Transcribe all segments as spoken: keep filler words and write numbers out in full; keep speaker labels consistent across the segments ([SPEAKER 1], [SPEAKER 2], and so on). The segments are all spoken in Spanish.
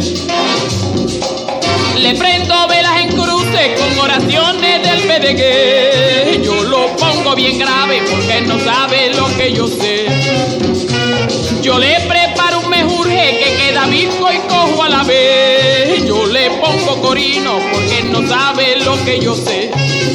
[SPEAKER 1] Le prendo velas en cruces con oraciones del Bedegué. Yo lo pongo bien grave porque él no sabe lo que yo sé. Yo le preparo un mejurje que queda visco y cojo a la vez. Yo le pongo corino porque él no sabe lo que yo sé.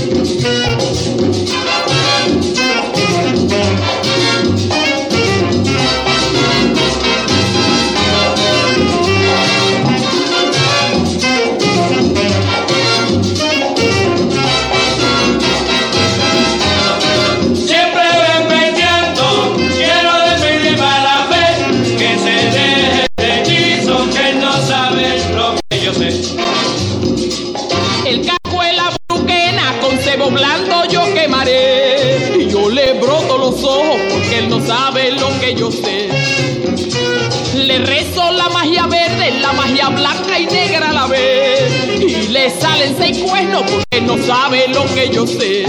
[SPEAKER 1] El cajo en la bruquena con cebo blando yo quemaré. Y yo le broto los ojos porque él no sabe lo que yo sé. Le rezo la magia verde, la magia blanca y negra a la vez. Y le salen seis cuernos porque él no sabe lo que yo sé.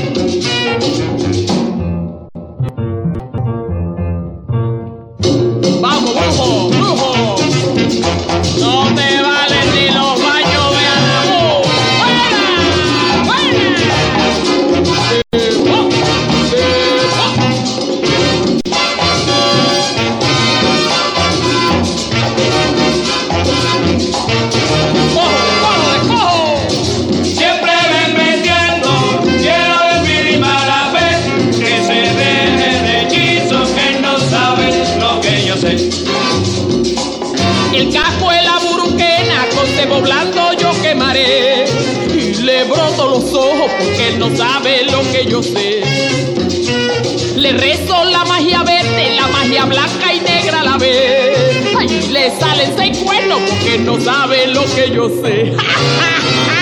[SPEAKER 1] Vamos, brujo, brujo. No te valen ni los baños de amor. ¡Buena! ¡Buena! Eh, oh, eh, oh. ¡Cojo, cojo, cojo!
[SPEAKER 2] Siempre ven metiendo, quiero ver mi mala fe, que se deje de hechizos, que no sabe lo que yo sé.
[SPEAKER 1] El casco en la buruquena con cebo blando yo quemaré. Y le broto los ojos porque él no sabe lo que yo sé. Le rezo la magia verde, la magia blanca y negra a la vez. Ay, le salen seis cuernos porque él no sabe lo que yo sé.